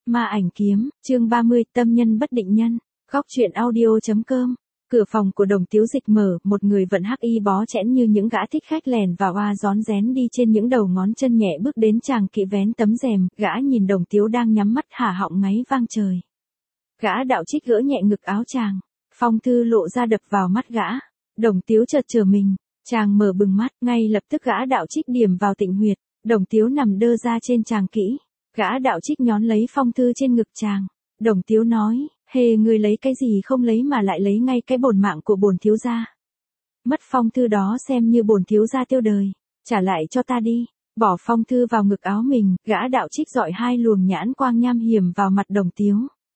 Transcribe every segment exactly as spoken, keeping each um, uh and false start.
Ma ảnh kiếm, chương ba mươi, tâm nhân bất định nhân. Góc truyện audio.com. Cửa phòng của Đồng Tiếu Dịch mở, một người vận hắc y bó chẽn như những gã thích khách lèn vào oa rón rén đi trên những đầu ngón chân nhẹ bước đến chàng kỵ vén tấm rèm, gã nhìn Đồng Tiếu đang nhắm mắt hả họng ngáy vang trời. Gã đạo trích gỡ nhẹ ngực áo chàng, phong thư lộ ra đập vào mắt gã. Đồng Tiếu chợt trở mình, chàng mở bừng mắt, ngay lập tức gã đạo trích điểm vào tịnh huyệt, Đồng Tiếu nằm đơ ra trên chàng kỹ. Gã đạo trích nhón lấy phong thư trên ngực chàng. Đồng Tiếu nói, hề ngươi lấy cái gì không lấy mà lại lấy ngay cái bổn mạng của bổn thiếu gia. Mất phong thư đó xem như bổn thiếu gia tiêu đời, trả lại cho ta đi. Bỏ phong thư vào ngực áo mình, gã đạo trích dọi hai luồng nhãn quang nham hiểm vào mặt Đồng Tiếu.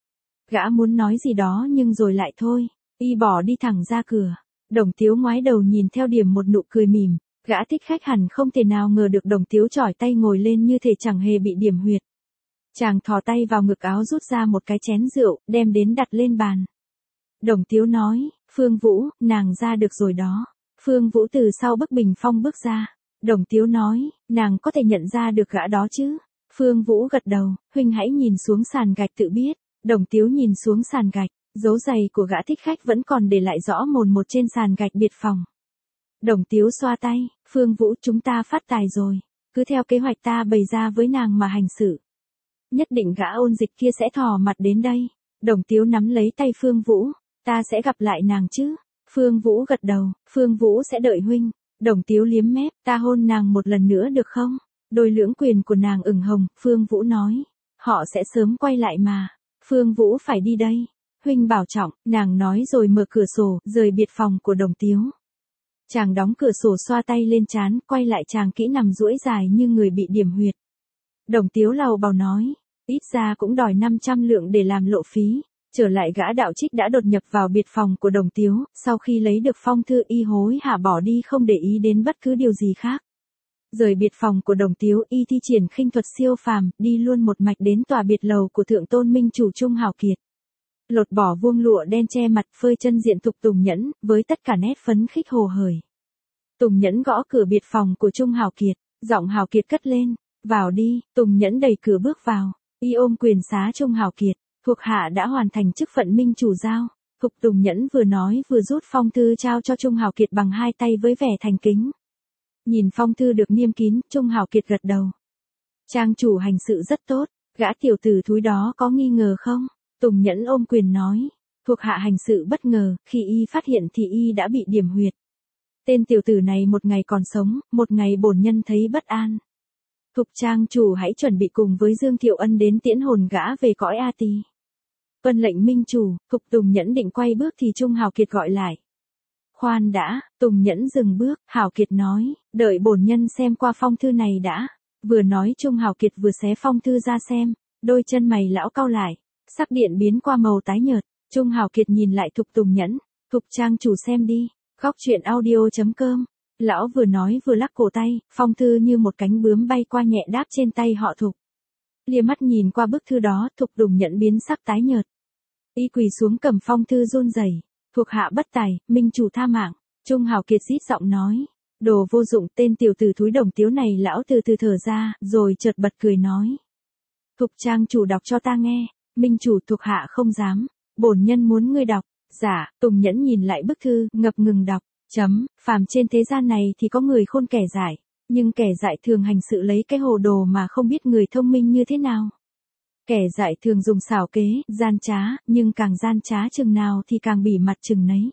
Gã muốn nói gì đó nhưng rồi lại thôi, y bỏ đi thẳng ra cửa. Đồng Tiếu ngoái đầu nhìn theo điểm một nụ cười mỉm, gã thích khách hẳn không thể nào ngờ được Đồng Tiếu chỏi tay ngồi lên như thể chẳng hề bị điểm huyệt. Chàng thò tay vào ngực áo rút ra một cái chén rượu, đem đến đặt lên bàn. Đồng Tiếu nói, Phương Vũ, nàng ra được rồi đó. Phương Vũ từ sau bức bình phong bước ra. Đồng Tiếu nói, nàng có thể nhận ra được gã đó chứ? Phương Vũ gật đầu, huynh hãy nhìn xuống sàn gạch tự biết. Đồng Tiếu nhìn xuống sàn gạch, dấu giày của gã thích khách vẫn còn để lại rõ mồn một trên sàn gạch biệt phòng. Đồng Tiếu xoa tay, Phương Vũ, chúng ta phát tài rồi. Cứ theo kế hoạch ta bày ra với nàng mà hành xử. Nhất định gã ôn dịch kia sẽ thò mặt đến đây. Đồng Tiếu nắm lấy tay Phương Vũ, ta sẽ gặp lại nàng chứ? Phương Vũ gật đầu, Phương Vũ sẽ đợi huynh. Đồng Tiếu liếm mép, ta hôn nàng một lần nữa được không? Đôi lưỡng quyền của nàng ửng hồng, Phương Vũ nói, họ sẽ sớm quay lại mà. Phương Vũ phải đi đây. Huynh bảo trọng, nàng nói rồi mở cửa sổ, rời biệt phòng của Đồng Tiếu. Chàng đóng cửa sổ xoa tay lên trán, quay lại chàng kỹ nằm duỗi dài như người bị điểm huyệt. Đồng Tiếu lầu bầu nói, ít ra cũng đòi năm trăm lượng để làm lộ phí. Trở lại gã đạo trích đã đột nhập vào biệt phòng của Đồng Tiếu, sau khi lấy được phong thư y hối hả bỏ đi không để ý đến bất cứ điều gì khác. Rời biệt phòng của Đồng Tiếu, y thi triển khinh thuật siêu phàm, đi luôn một mạch đến tòa biệt lầu của thượng tôn minh chủ Trung Hào Kiệt. Lột bỏ vuông lụa đen che mặt, phơi chân diện thục Tùng Nhẫn, với tất cả nét phấn khích hồ hởi. Tùng Nhẫn gõ cửa biệt phòng của Trung Hào Kiệt, giọng Hào Kiệt cất lên, vào đi. Tùng Nhẫn đẩy cửa bước vào, y ôm quyền xá Trung Hào Kiệt, thuộc hạ đã hoàn thành chức phận minh chủ giao. Thục Tùng Nhẫn vừa nói vừa rút phong thư trao cho Trung Hào Kiệt bằng hai tay với vẻ thành kính. Nhìn phong thư được niêm kín, Trung Hào Kiệt gật đầu. Trang chủ hành sự rất tốt, gã tiểu tử thúi đó có nghi ngờ không? Tùng Nhẫn ôm quyền nói, thuộc hạ hành sự bất ngờ, khi y phát hiện thì y đã bị điểm huyệt. Tên tiểu tử này một ngày còn sống, một ngày bổn nhân thấy bất an. Thục trang chủ hãy chuẩn bị cùng với Dương Thiệu Ân đến tiễn hồn gã về cõi A Tỳ. Vân lệnh minh chủ. Thục Tùng Nhẫn định quay bước thì Trung Hào Kiệt gọi lại. Khoan đã. Tùng Nhẫn dừng bước, Hào Kiệt nói, đợi bổn nhân xem qua phong thư này đã. Vừa nói Trung Hào Kiệt vừa xé phong thư ra xem, đôi chân mày lão cau lại, sắc điện biến qua màu tái nhợt. Trung Hào Kiệt nhìn lại Thục Tùng Nhẫn, Thục trang chủ xem đi. Góc truyện audio.com. Lão vừa nói vừa lắc cổ tay, phong thư như một cánh bướm bay qua nhẹ đáp trên tay họ Thục. Lia mắt nhìn qua bức thư đó, Thục Tùng Nhẫn biến sắc tái nhợt. Y quỳ xuống cầm phong thư run rẩy, thuộc hạ bất tài, minh chủ tha mạng. Trung Hào Kiệt rít giọng nói, đồ vô dụng, tên tiểu tử thúi Đồng Tiếu này. Lão từ từ thở ra, rồi chợt bật cười nói, Thục trang chủ đọc cho ta nghe. Minh chủ, thuộc hạ không dám, bổn nhân muốn ngươi đọc. Dạ. Tùng Nhẫn nhìn lại bức thư, ngập ngừng đọc. Chấm, phàm trên thế gian này thì có người khôn kẻ dại, nhưng kẻ dại thường hành sự lấy cái hồ đồ mà không biết người thông minh như thế nào. Kẻ dại thường dùng xảo kế, gian trá, nhưng càng gian trá chừng nào thì càng bỉ mặt chừng nấy.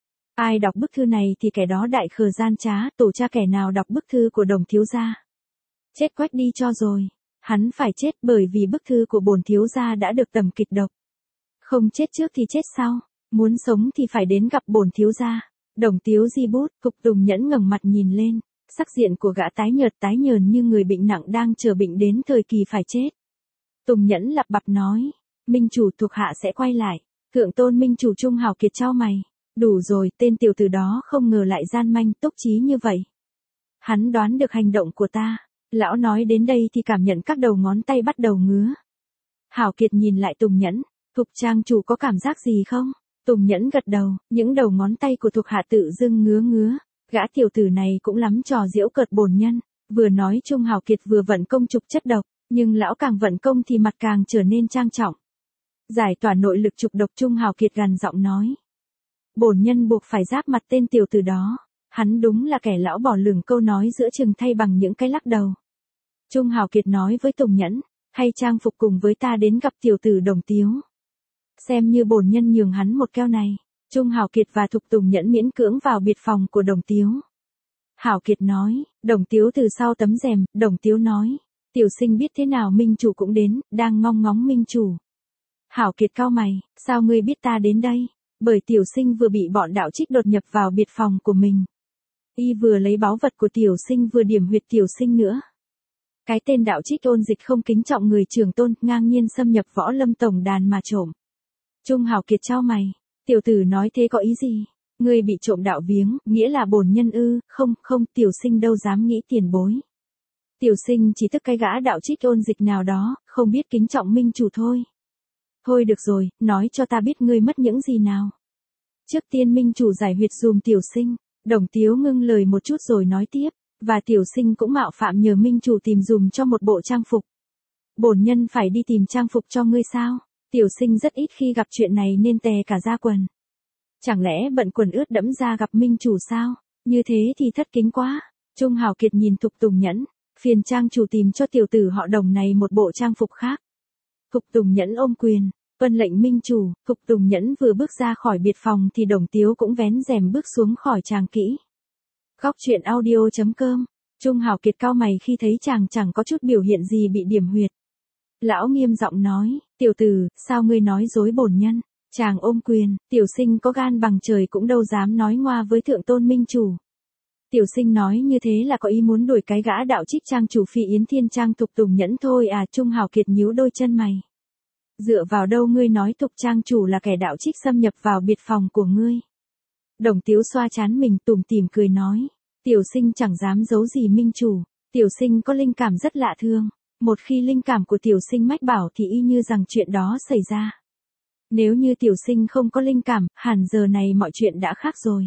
Ai đọc bức thư này thì kẻ đó đại khờ gian trá, tổ cha kẻ nào đọc bức thư của Đồng thiếu gia. Chết quách đi cho rồi. Hắn phải chết bởi vì bức thư của bổn thiếu gia đã được tẩm kịch độc. Không chết trước thì chết sau, muốn sống thì phải đến gặp bổn thiếu gia. Đồng Tiếu di bút, Thục Tùng Nhẫn ngẩng mặt nhìn lên, sắc diện của gã tái nhợt tái nhờn như người bệnh nặng đang chờ bệnh đến thời kỳ phải chết. Tùng Nhẫn lặp bặp nói, minh chủ, thuộc hạ sẽ quay lại. Thượng tôn minh chủ Trung Hào Kiệt chau mày, đủ rồi, tên tiểu tử đó không ngờ lại gian manh túc trí như vậy. Hắn đoán được hành động của ta. Lão nói đến đây thì cảm nhận các đầu ngón tay bắt đầu ngứa. Hào Kiệt nhìn lại Tùng Nhẫn, Thục trang chủ có cảm giác gì không? Tùng Nhẫn gật đầu, những đầu ngón tay của thuộc hạ tự dưng ngứa ngứa. Gã tiểu tử này cũng lắm trò giễu cợt bổn nhân. Vừa nói Trung Hào Kiệt vừa vận công trục chất độc, Nhưng lão càng vận công thì mặt càng trở nên trang trọng. Giải tỏa nội lực trục độc, Trung Hào Kiệt gằn giọng nói. Bổn nhân buộc phải giáp mặt tên tiểu tử đó. Hắn đúng là kẻ. Lão bỏ lửng câu nói giữa chừng thay bằng những cái lắc đầu. Trung Hào Kiệt nói với Tùng Nhẫn, hay trang phục cùng với ta đến gặp tiểu tử Đồng Tiếu. Xem như bổn nhân nhường hắn một keo này. Trung Hào Kiệt và Thục Tùng Nhẫn miễn cưỡng vào biệt phòng của Đồng Tiếu. Hào Kiệt nói, Đồng Tiếu từ sau tấm rèm, Đồng Tiếu nói, tiểu sinh biết thế nào Minh chủ cũng đến, đang mong ngóng Minh chủ. Hào Kiệt cau mày, sao ngươi biết ta đến đây? Bởi tiểu sinh vừa bị bọn đạo trích đột nhập vào biệt phòng của mình. Y vừa lấy báu vật của tiểu sinh vừa điểm huyệt tiểu sinh nữa. Cái tên đạo trích Ôn Dịch không kính trọng người trưởng tôn, ngang nhiên xâm nhập võ lâm tổng đàn mà trộm. Trung Hào Kiệt chau mày, tiểu tử nói thế có ý gì? Ngươi bị trộm đạo viếng, nghĩa là bổn nhân ư? Không, không, tiểu sinh đâu dám nghĩ tiền bối. Tiểu sinh chỉ tức cái gã đạo trích Ôn Dịch nào đó, không biết kính trọng Minh chủ thôi. Thôi được rồi, nói cho ta biết ngươi mất những gì nào. Trước tiên Minh chủ giải huyệt dùm tiểu sinh. Đồng Tiếu ngưng lời một chút rồi nói tiếp, và tiểu sinh cũng mạo phạm nhờ Minh chủ tìm dùm cho một bộ trang phục. Bổn nhân phải đi tìm trang phục cho ngươi sao? Tiểu sinh rất ít khi gặp chuyện này nên tè cả da quần. Chẳng lẽ bận quần ướt đẫm ra gặp Minh chủ sao? Như thế thì thất kính quá. Trung Hào Kiệt nhìn Thục Tùng Nhẫn, phiền trang chủ tìm cho tiểu tử họ Đồng này một bộ trang phục khác. Thục Tùng Nhẫn ôm quyền, vâng lệnh Minh chủ. Thục Tùng Nhẫn vừa bước ra khỏi biệt phòng thì Đồng Tiếu cũng vén rèm bước xuống khỏi tràng kỹ. Góc truyện audio chấm com. Trung Hào Kiệt cau mày khi thấy chàng chẳng có chút biểu hiện gì bị điểm huyệt. Lão nghiêm giọng nói, tiểu tử, sao ngươi nói dối bổn nhân? Chàng ôm quyền, tiểu sinh có gan bằng trời cũng đâu dám nói ngoa với thượng tôn Minh chủ. Tiểu sinh nói như thế là có ý muốn đuổi cái gã đạo trích trang chủ Phi Yến Thiên Trang Thục Tùng Nhẫn thôi à? Trung Hào Kiệt nhíu đôi chân mày. Dựa vào đâu ngươi nói Thục trang chủ là kẻ đạo trích xâm nhập vào biệt phòng của ngươi? Đồng Tiếu xoa trán mình tủm tỉm cười nói, tiểu sinh chẳng dám giấu gì Minh chủ, tiểu sinh có linh cảm rất lạ thường, một khi linh cảm của tiểu sinh mách bảo thì y như rằng chuyện đó xảy ra. Nếu như tiểu sinh không có linh cảm, hẳn giờ này mọi chuyện đã khác rồi.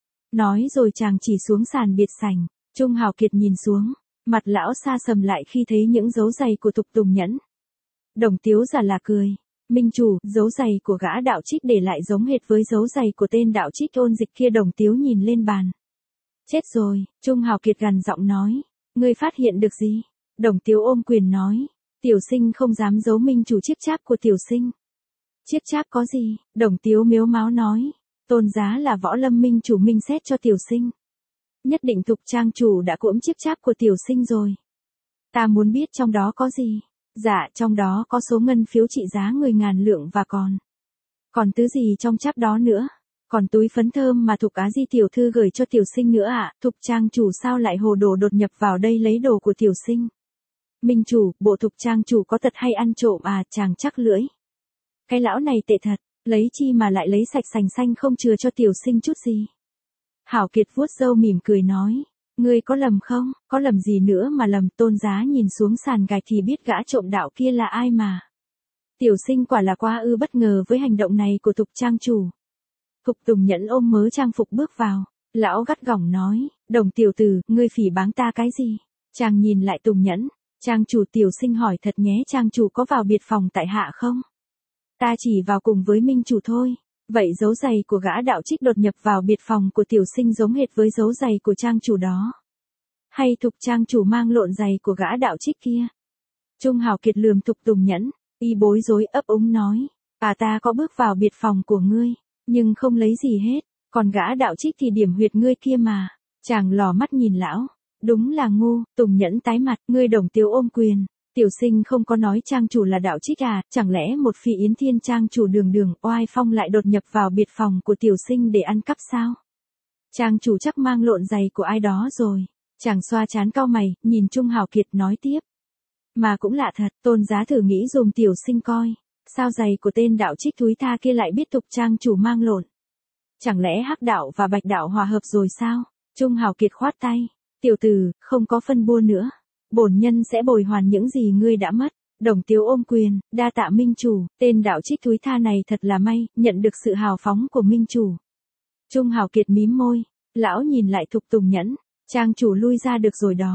Nói rồi chàng chỉ xuống sàn biệt sảnh. Trung Hào Kiệt nhìn xuống, mặt lão sa sầm lại khi thấy những dấu giày của Thục Tùng Nhẫn. Đồng Tiếu giả là cười, Minh chủ, dấu giày của gã đạo trích để lại giống hệt với dấu giày của tên đạo trích Ôn Dịch kia. Đồng Tiếu nhìn lên bàn. Chết rồi, Trung Hào Kiệt gằn giọng nói, ngươi phát hiện được gì? Đồng Tiếu ôm quyền nói, tiểu sinh không dám giấu Minh chủ chiếc cháp của tiểu sinh. Chiếc cháp có gì? Đồng Tiếu mếu máo nói, tôn giá là võ lâm minh chủ minh xét cho tiểu sinh. Nhất định Thục trang chủ đã cỗm chiếc cháp của tiểu sinh rồi. Ta muốn biết trong đó có gì? Dạ, trong đó có số ngân phiếu trị giá mười ngàn lượng và còn. Còn thứ gì trong cháp đó nữa? Còn túi phấn thơm mà Thục Á Di tiểu thư gửi cho tiểu sinh nữa ạ. À? Thục trang chủ sao lại hồ đồ đột nhập vào đây lấy đồ của tiểu sinh? Minh chủ, bộ Thục trang chủ có tật hay ăn trộm à? Chàng chắc lưỡi. Cái lão này tệ thật, lấy chi mà lại lấy sạch sành xanh không chừa cho tiểu sinh chút gì. Hảo Kiệt vuốt râu mỉm cười nói, ngươi có lầm không? Có lầm gì nữa mà lầm? Tôn giá nhìn xuống sàn gạch thì biết gã trộm đạo kia là ai mà. Tiểu sinh quả là quá ư bất ngờ với hành động này của Thục trang chủ. Thục Tùng Nhẫn ôm mớ trang phục bước vào, lão gắt gỏng nói, Đồng tiểu tử, ngươi phỉ báng ta cái gì? Chàng nhìn lại Tùng Nhẫn, trang chủ, tiểu sinh hỏi thật nhé, trang chủ có vào biệt phòng tại hạ không? Ta chỉ vào cùng với Minh chủ thôi. Vậy dấu giày của gã đạo trích đột nhập vào biệt phòng của tiểu sinh giống hệt với dấu giày của trang chủ đó? Hay Thục trang chủ mang lộn giày của gã đạo trích kia? Trung Hào Kiệt lườm Thục Tùng Nhẫn, y bối rối ấp úng nói, à ta có bước vào biệt phòng của ngươi, nhưng không lấy gì hết, còn gã đạo trích thì điểm huyệt ngươi kia mà. Chàng lò mắt nhìn lão, đúng là ngu. Tùng Nhẫn tái mặt, ngươi Đồng Tiếu ôm quyền, tiểu sinh không có nói trang chủ là đạo trích à? Chẳng lẽ một Phi Yến Thiên trang chủ đường đường oai phong lại đột nhập vào biệt phòng của tiểu sinh để ăn cắp sao? Trang chủ chắc mang lộn giày của ai đó rồi. Chàng xoa trán cau mày, nhìn Trung Hào Kiệt nói tiếp, mà cũng lạ thật, tôn giá thử nghĩ dùm tiểu sinh coi, sao giày của tên đạo trích thúi tha kia lại biết Thục trang chủ mang lộn? Chẳng lẽ hắc đạo và bạch đạo hòa hợp rồi sao? Trung Hào Kiệt khoát tay, tiểu tử, không có phân bua nữa, bổn nhân sẽ bồi hoàn những gì ngươi đã mất. Đồng Tiếu ôm quyền, đa tạ Minh chủ, tên đạo trích thúi tha này thật là may, nhận được sự hào phóng của Minh chủ. Trung Hào Kiệt mím môi, lão nhìn lại Thục Tùng Nhẫn, trang chủ lui ra được rồi đó.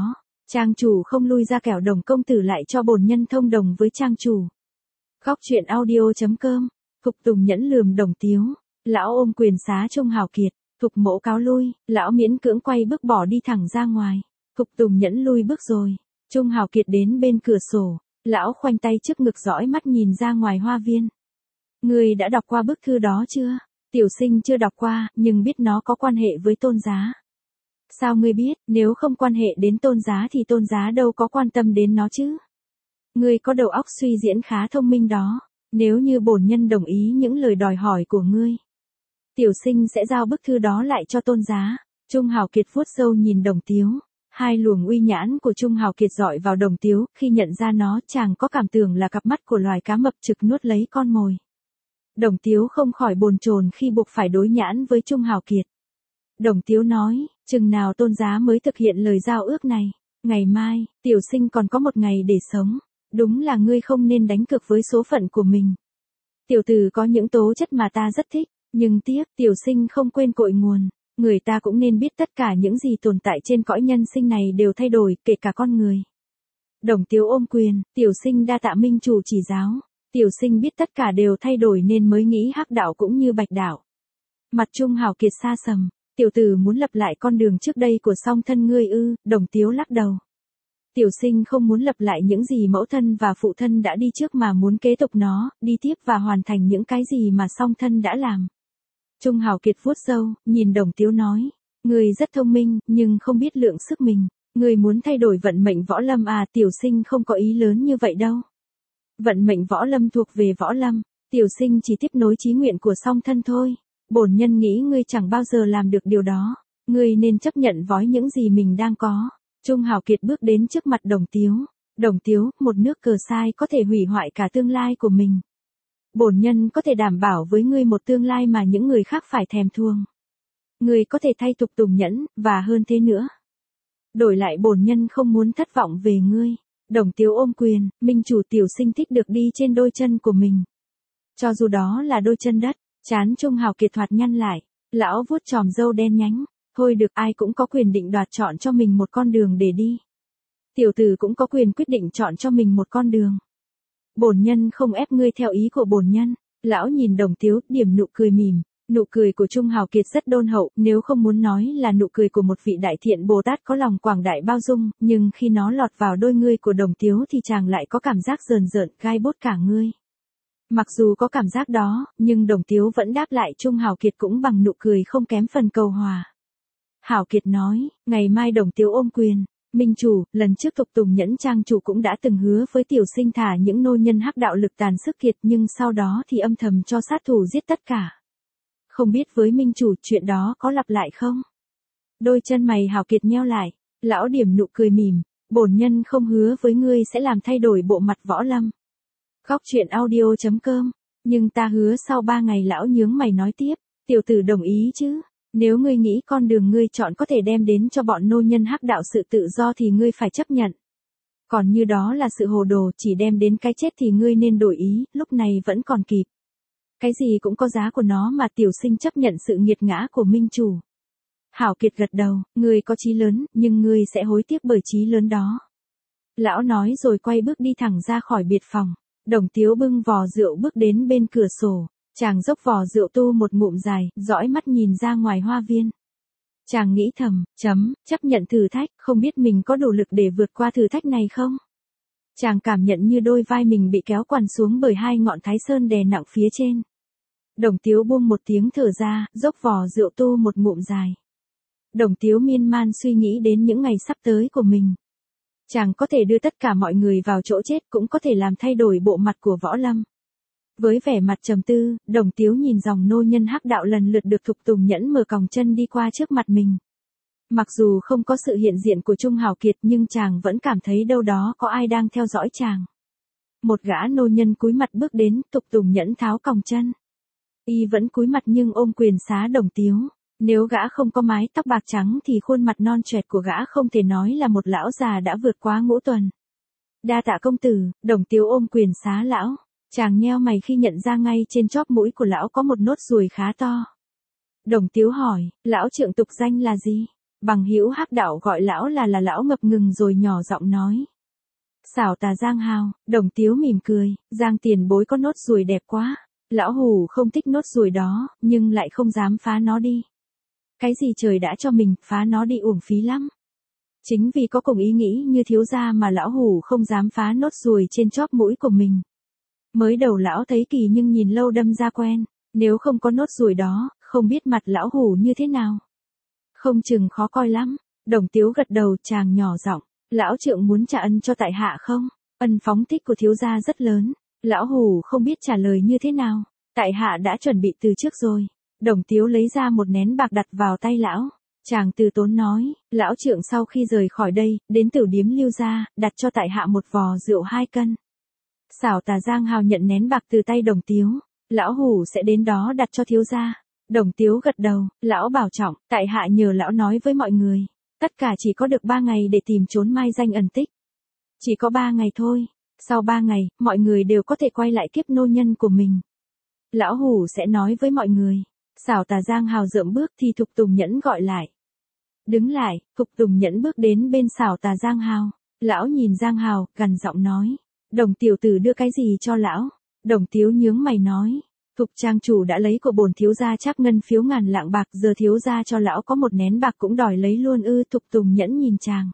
Trang chủ không lui ra kẻo Đồng công tử lại cho bổn nhân thông đồng với trang chủ. Góc truyện audio.com. Thục Tùng Nhẫn lườm Đồng Tiếu. Lão ôm quyền xá Trung Hào Kiệt. Thục Mỗ cáo lui. Lão miễn cưỡng quay bước bỏ đi thẳng ra ngoài. Thục Tùng Nhẫn lui bước rồi. Trung Hào Kiệt đến bên cửa sổ. Lão khoanh tay trước ngực dõi mắt nhìn ra ngoài hoa viên. Ngươi đã đọc qua bức thư đó chưa? Tiểu sinh chưa đọc qua, nhưng biết nó có quan hệ với Tôn Giá. Sao ngươi biết, nếu không quan hệ đến Tôn Giá thì Tôn Giá đâu có quan tâm đến nó chứ? Ngươi có đầu óc suy diễn khá thông minh đó. Nếu như bổn nhân đồng ý những lời đòi hỏi của ngươi, tiểu sinh sẽ giao bức thư đó lại cho Tôn Giá. Trung Hào Kiệt vuốt râu nhìn Đồng Tiếu. Hai luồng uy nhãn của Trung Hào Kiệt dọi vào Đồng Tiếu, khi nhận ra nó chàng có cảm tưởng là cặp mắt của loài cá mập trực nuốt lấy con mồi. Đồng Tiếu không khỏi bồn chồn khi buộc phải đối nhãn với Trung Hào Kiệt. Đồng Tiếu nói, chừng nào Tôn Giá mới thực hiện lời giao ước này? Ngày mai, tiểu sinh còn có một ngày để sống. Đúng là ngươi không nên đánh cược với số phận của mình. Tiểu tử có những tố chất mà ta rất thích, nhưng tiếc, tiểu sinh không quên cội nguồn. Người ta cũng nên biết tất cả những gì tồn tại trên cõi nhân sinh này đều thay đổi, kể cả con người. Đồng Tiếu ôm quyền, tiểu sinh đa tạ minh chủ chỉ giáo. Tiểu sinh biết tất cả đều thay đổi nên mới nghĩ hắc đạo cũng như bạch đạo. Mặt Trung Hào Kiệt xa sầm, tiểu tử muốn lập lại con đường trước đây của song thân ngươi ư? Đồng Tiếu lắc đầu. Tiểu sinh không muốn lập lại những gì mẫu thân và phụ thân đã đi trước mà muốn kế tục nó, đi tiếp và hoàn thành những cái gì mà song thân đã làm. Trung Hào Kiệt vuốt râu, nhìn Đồng Tiếu nói, ngươi rất thông minh, nhưng không biết lượng sức mình. Ngươi muốn thay đổi vận mệnh võ lâm à? Tiểu sinh không có ý lớn như vậy đâu. Vận mệnh võ lâm thuộc về võ lâm, tiểu sinh chỉ tiếp nối chí nguyện của song thân thôi. Bổn nhân nghĩ ngươi chẳng bao giờ làm được điều đó. Ngươi nên chấp nhận vói những gì mình đang có. Trung Hào Kiệt bước đến trước mặt Đồng Tiếu. Đồng Tiếu, một nước cờ sai có thể hủy hoại cả tương lai của mình. Bổn nhân có thể đảm bảo với ngươi một tương lai mà những người khác phải thèm thuồng. Ngươi có thể thay Thục Tùng Nhẫn, và hơn thế nữa. Đổi lại bổn nhân không muốn thất vọng về ngươi. Đồng Tiếu ôm quyền, minh chủ tiểu sinh thích được đi trên đôi chân của mình. Cho dù đó là đôi chân đất. Chán Trung Hào Kiệt thoạt nhăn lại. Lão vuốt chòm râu đen nhánh. Thôi được, ai cũng có quyền định đoạt chọn cho mình một con đường để đi. Tiểu tử cũng có quyền quyết định chọn cho mình một con đường. Bổn nhân không ép ngươi theo ý của bổn nhân. Lão nhìn Đồng Tiếu, điểm nụ cười mỉm. Nụ cười của Trung Hào Kiệt rất đôn hậu, nếu không muốn nói là nụ cười của một vị đại thiện Bồ Tát có lòng quảng đại bao dung, nhưng khi nó lọt vào đôi ngươi của Đồng Tiếu thì chàng lại có cảm giác rờn rợn, gai bốt cả ngươi. Mặc dù có cảm giác đó, nhưng Đồng Tiếu vẫn đáp lại Trung Hào Kiệt cũng bằng nụ cười không kém phần cầu hòa. Hào Kiệt nói, ngày mai Đồng Tiếu ôm quyền. Minh chủ, lần trước Thục Tùng Nhẫn trang chủ cũng đã từng hứa với tiểu sinh thả những nô nhân hắc đạo lực tàn sức kiệt, nhưng sau đó thì âm thầm cho sát thủ giết tất cả. Không biết với minh chủ chuyện đó có lặp lại không? Đôi chân mày Hào Kiệt nheo lại. Lão điểm nụ cười mỉm. Bổn nhân không hứa với ngươi sẽ làm thay đổi bộ mặt võ lâm. Góc truyện audio.com. Nhưng ta hứa sau ba ngày. Lão nhướng mày nói tiếp. Tiểu tử đồng ý chứ? Nếu ngươi nghĩ con đường ngươi chọn có thể đem đến cho bọn nô nhân hắc đạo sự tự do thì ngươi phải chấp nhận. Còn như đó là sự hồ đồ chỉ đem đến cái chết thì ngươi nên đổi ý, lúc này vẫn còn kịp. Cái gì cũng có giá của nó mà tiểu sinh chấp nhận sự nghiệt ngã của minh chủ. Hảo Kiệt gật đầu, ngươi có chí lớn, nhưng ngươi sẽ hối tiếc bởi chí lớn đó. Lão nói rồi quay bước đi thẳng ra khỏi biệt phòng. Đồng Tiếu bưng vò rượu bước đến bên cửa sổ. Chàng dốc vò rượu tu một ngụm dài, dõi mắt nhìn ra ngoài hoa viên. Chàng nghĩ thầm, chấm, chấp nhận thử thách, không biết mình có đủ lực để vượt qua thử thách này không? Chàng cảm nhận như đôi vai mình bị kéo quằn xuống bởi hai ngọn thái sơn đè nặng phía trên. Đồng Tiếu buông một tiếng thở ra, dốc vò rượu tu một ngụm dài. Đồng Tiếu miên man suy nghĩ đến những ngày sắp tới của mình. Chàng có thể đưa tất cả mọi người vào chỗ chết, cũng có thể làm thay đổi bộ mặt của võ lâm. Với vẻ mặt trầm tư, Đồng Tiếu nhìn dòng nô nhân hắc đạo lần lượt được Thục Tùng Nhẫn mở còng chân đi qua trước mặt mình. Mặc dù không có sự hiện diện của Trung Hào Kiệt nhưng chàng vẫn cảm thấy đâu đó có ai đang theo dõi chàng. Một gã nô nhân cúi mặt bước đến, Thục Tùng Nhẫn tháo còng chân. Y vẫn cúi mặt nhưng ôm quyền xá Đồng Tiếu. Nếu gã không có mái tóc bạc trắng thì khuôn mặt non choẹt của gã không thể nói là một lão già đã vượt quá ngũ tuần. Đa tạ công tử. Đồng Tiếu ôm quyền xá lão. Chàng nheo mày khi nhận ra ngay trên chóp mũi của lão có một nốt ruồi khá to. Đồng Tiếu hỏi, lão trượng tục danh là gì? Bằng hữu Hắc Đạo gọi lão là là lão ngập ngừng rồi nhỏ giọng nói. Xảo tà Giang Hào, Đồng Tiếu mỉm cười, Giang tiền bối có nốt ruồi đẹp quá. Lão hủ không thích nốt ruồi đó, nhưng lại không dám phá nó đi. Cái gì trời đã cho mình, phá nó đi uổng phí lắm. Chính vì có cùng ý nghĩ như thiếu gia mà lão hủ không dám phá nốt ruồi trên chóp mũi của mình. Mới đầu lão thấy kỳ nhưng nhìn lâu đâm ra quen, nếu không có nốt ruồi đó, không biết mặt lão hủ như thế nào. Không chừng khó coi lắm. Đồng Tiếu gật đầu, chàng nhỏ giọng, lão trượng muốn trả ân cho tại hạ không? Ân phóng thích của thiếu gia rất lớn, lão hủ không biết trả lời như thế nào. Tại hạ đã chuẩn bị từ trước rồi. Đồng Tiếu lấy ra một nén bạc đặt vào tay lão. Chàng từ tốn nói, lão trượng sau khi rời khỏi đây, đến Tử Điếm Lưu gia, đặt cho tại hạ một vò rượu hai cân. Xảo tà Giang Hào nhận nén bạc từ tay Đồng Tiếu, lão hủ sẽ đến đó đặt cho thiếu gia. Đồng Tiếu gật đầu, lão bảo trọng, tại hạ nhờ lão nói với mọi người. Tất cả chỉ có được ba ngày để tìm trốn mai danh ẩn tích. Chỉ có ba ngày thôi, sau ba ngày, mọi người đều có thể quay lại kiếp nô nhân của mình. Lão hủ sẽ nói với mọi người. Xảo tà Giang Hào dượm bước thì Thục Tùng Nhẫn gọi lại. Đứng lại, Thục Tùng Nhẫn bước đến bên xảo tà Giang Hào. Lão nhìn Giang Hào, gằn giọng nói. Đồng tiểu tử đưa cái gì cho lão? Đồng Tiếu nhướng mày nói. Thục trang chủ đã lấy của bổn thiếu gia Trác ngân phiếu ngàn lạng bạc, giờ thiếu gia cho lão có một nén bạc cũng đòi lấy luôn ư? Thục Tùng Nhẫn nhìn chàng.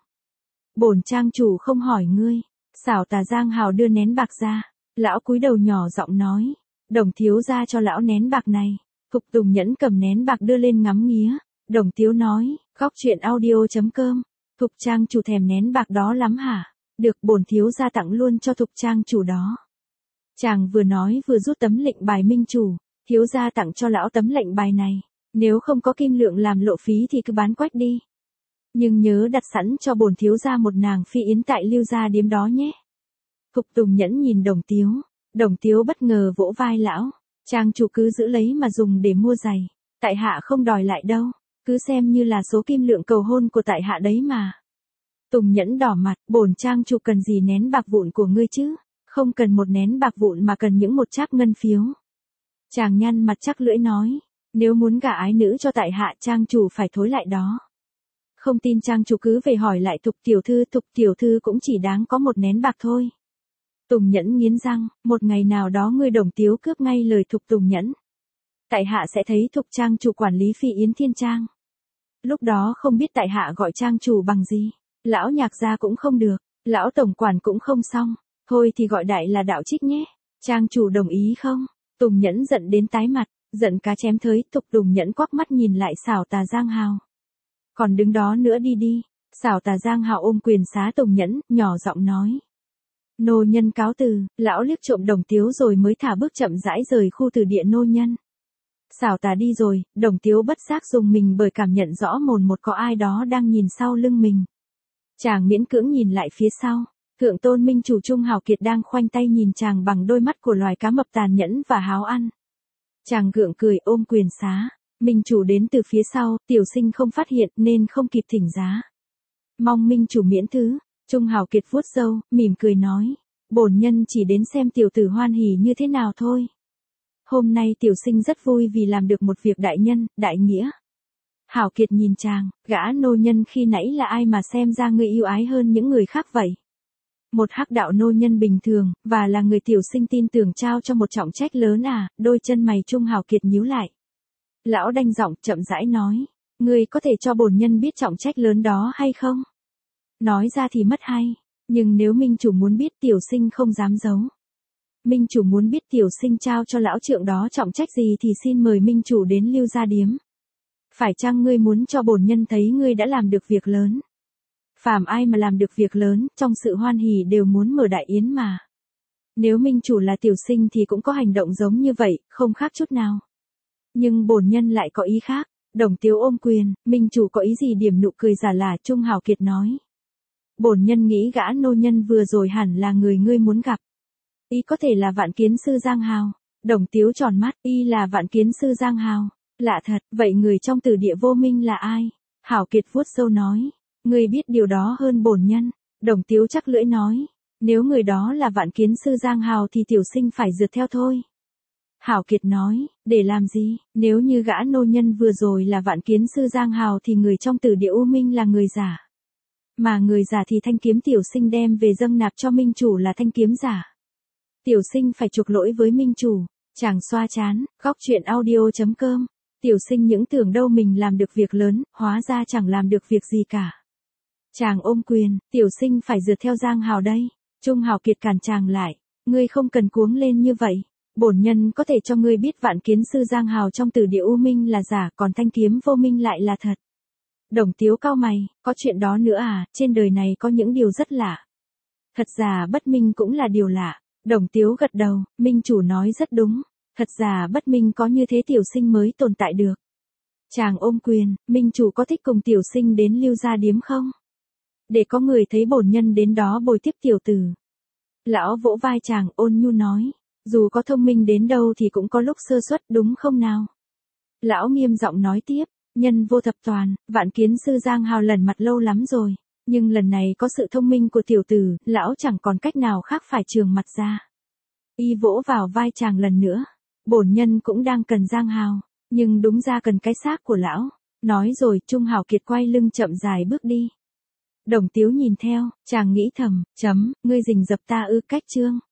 Bổn trang chủ không hỏi ngươi. Xảo tà Giang Hào đưa nén bạc ra. Lão cúi đầu nhỏ giọng nói. Đồng thiếu gia cho lão nén bạc này. Thục Tùng Nhẫn cầm nén bạc đưa lên ngắm nghía. Đồng Tiếu nói, góc truyện audio chấm com. Thục trang chủ thèm nén bạc đó lắm hả? Được, bổn thiếu gia tặng luôn cho thục trang chủ đó. Chàng vừa nói vừa rút tấm lệnh bài minh chủ. Thiếu gia tặng cho lão tấm lệnh bài này. Nếu không có kim lượng làm lộ phí thì cứ bán quách đi. Nhưng nhớ đặt sẵn cho bổn thiếu gia một nàng phi yến tại Lưu gia điếm đó nhé. Thục Tùng Nhẫn nhìn Đồng Tiếu. Đồng Tiếu bất ngờ vỗ vai lão. Trang chủ cứ giữ lấy mà dùng để mua giày. Tại hạ không đòi lại đâu. Cứ xem như là số kim lượng cầu hôn của tại hạ đấy mà. Tùng Nhẫn đỏ mặt, bổn trang chủ cần gì nén bạc vụn của ngươi chứ? Không cần một nén bạc vụn mà cần những một trác ngân phiếu. Chàng nhăn mặt chắc lưỡi nói. Nếu muốn gả ái nữ cho tại hạ, trang chủ phải thối lại đó. Không tin trang chủ cứ về hỏi lại Thục tiểu thư. Thục tiểu thư cũng chỉ đáng có một nén bạc thôi. Tùng Nhẫn nghiến răng, một ngày nào đó ngươi Đồng Tiếu cướp ngay lời Thục Tùng Nhẫn. Tại hạ sẽ thấy Thục trang chủ quản lý phi yến thiên trang. Lúc đó không biết tại hạ gọi trang chủ bằng gì. Lão nhạc gia cũng không được, lão tổng quản cũng không xong. Thôi thì gọi đại là đạo trích nhé. Trang chủ đồng ý không? Tùng Nhẫn giận đến tái mặt, giận cá chém thới. Thục Tùng Nhẫn quắc mắt nhìn lại xảo tà Giang Hào. Còn đứng đó nữa đi đi. Xảo tà Giang Hào ôm quyền xá Tùng Nhẫn, nhỏ giọng nói. Nô nhân cáo từ. Lão liếc trộm Đồng Tiếu rồi mới thả bước chậm rãi rời khu từ địa nô nhân. Xảo tà đi rồi, Đồng Tiếu bất giác dùng mình bởi cảm nhận rõ mồn một có ai đó đang nhìn sau lưng mình. Chàng miễn cưỡng nhìn lại phía sau. Thượng tôn minh chủ Trung Hào Kiệt đang khoanh tay nhìn chàng bằng đôi mắt của loài cá mập tàn nhẫn và háo ăn. Chàng gượng cười ôm quyền xá. Minh chủ đến từ phía sau, tiểu sinh không phát hiện nên không kịp thỉnh giá. Mong minh chủ miễn thứ. Trung Hào Kiệt vuốt râu, mỉm cười nói. Bổn nhân chỉ đến xem tiểu tử hoan hỉ như thế nào thôi. Hôm nay tiểu sinh rất vui vì làm được một việc đại nhân, đại nghĩa. Hào Kiệt nhìn chàng, gã nô nhân khi nãy là ai mà xem ra ngươi yêu ái hơn những người khác vậy? Một hắc đạo nô nhân bình thường, và là người tiểu sinh tin tưởng trao cho một trọng trách lớn à? Đôi chân mày Trung Hào Kiệt nhíu lại. Lão đanh giọng, chậm rãi nói. Ngươi có thể cho bổn nhân biết trọng trách lớn đó hay không? Nói ra thì mất hay, nhưng nếu minh chủ muốn biết tiểu sinh không dám giấu. Minh chủ muốn biết tiểu sinh trao cho lão trượng đó trọng trách gì thì xin mời minh chủ đến Lưu gia điếm. Phải chăng ngươi muốn cho bổn nhân thấy ngươi đã làm được việc lớn? Phàm ai mà làm được việc lớn, trong sự hoan hỉ đều muốn mở đại yến mà. Nếu minh chủ là tiểu sinh thì cũng có hành động giống như vậy, không khác chút nào. Nhưng bổn nhân lại có ý khác. Đồng Tiếu ôm quyền, minh chủ có ý gì? Điểm nụ cười giả lả. Trung Hào Kiệt nói. Bổn nhân nghĩ gã nô nhân vừa rồi hẳn là người ngươi muốn gặp. Y có thể là Vạn Kiến sư Giang Hào. Đồng Tiếu tròn mắt, y là Vạn Kiến sư Giang Hào. Lạ thật, vậy người trong Tử Địa Vô Minh là ai? Hào Kiệt vuốt râu nói. Ngươi biết điều đó hơn bổn nhân. Đồng Tiếu chắc lưỡi nói. Nếu người đó là Vạn Kiến sư Giang Hào thì tiểu sinh phải rượt theo thôi. Hảo Kiệt nói, để làm gì, nếu như gã nô nhân vừa rồi là vạn kiến sư Giang Hào thì người trong tử địa U Minh là người giả. Mà người giả thì thanh kiếm tiểu sinh đem về dâng nạp cho minh chủ là thanh kiếm giả. Tiểu sinh phải chuộc lỗi với minh chủ. Chàng xoa chán, góc chuyện audio chấm com. Tiểu sinh những tưởng đâu mình làm được việc lớn, hóa ra chẳng làm được việc gì cả. Chàng ôm quyền, tiểu sinh phải dượt theo Giang Hào đây. Trung Hào Kiệt cản chàng lại, ngươi không cần cuống lên như vậy. Bổn nhân có thể cho ngươi biết vạn kiến sư Giang Hào trong tử địa U Minh là giả, còn thanh kiếm vô minh lại là thật. Đồng Tiếu cau mày, có chuyện đó nữa à, trên đời này có những điều rất lạ. Thật giả bất minh cũng là điều lạ. Đồng Tiếu gật đầu, minh chủ nói rất đúng. Thật giả bất minh có như thế tiểu sinh mới tồn tại được. Chàng ôm quyền, minh chủ có thích cùng tiểu sinh đến Lưu Gia Điếm không? Để có người thấy bổn nhân đến đó bồi tiếp tiểu tử. Lão vỗ vai chàng ôn nhu nói, dù có thông minh đến đâu thì cũng có lúc sơ suất đúng không nào? Lão nghiêm giọng nói tiếp, nhân vô thập toàn, vạn kiến sư Giang Hào lần mặt lâu lắm rồi. Nhưng lần này có sự thông minh của tiểu tử, lão chẳng còn cách nào khác phải trường mặt ra. Y vỗ vào vai chàng lần nữa. Bổn nhân cũng đang cần Giang Hào, nhưng đúng ra cần cái xác của lão. Nói rồi Trung Hào Kiệt quay lưng chậm dài bước đi. Đồng Tiếu nhìn theo, chàng nghĩ thầm, chấm, ngươi rình rập ta ư cách chương.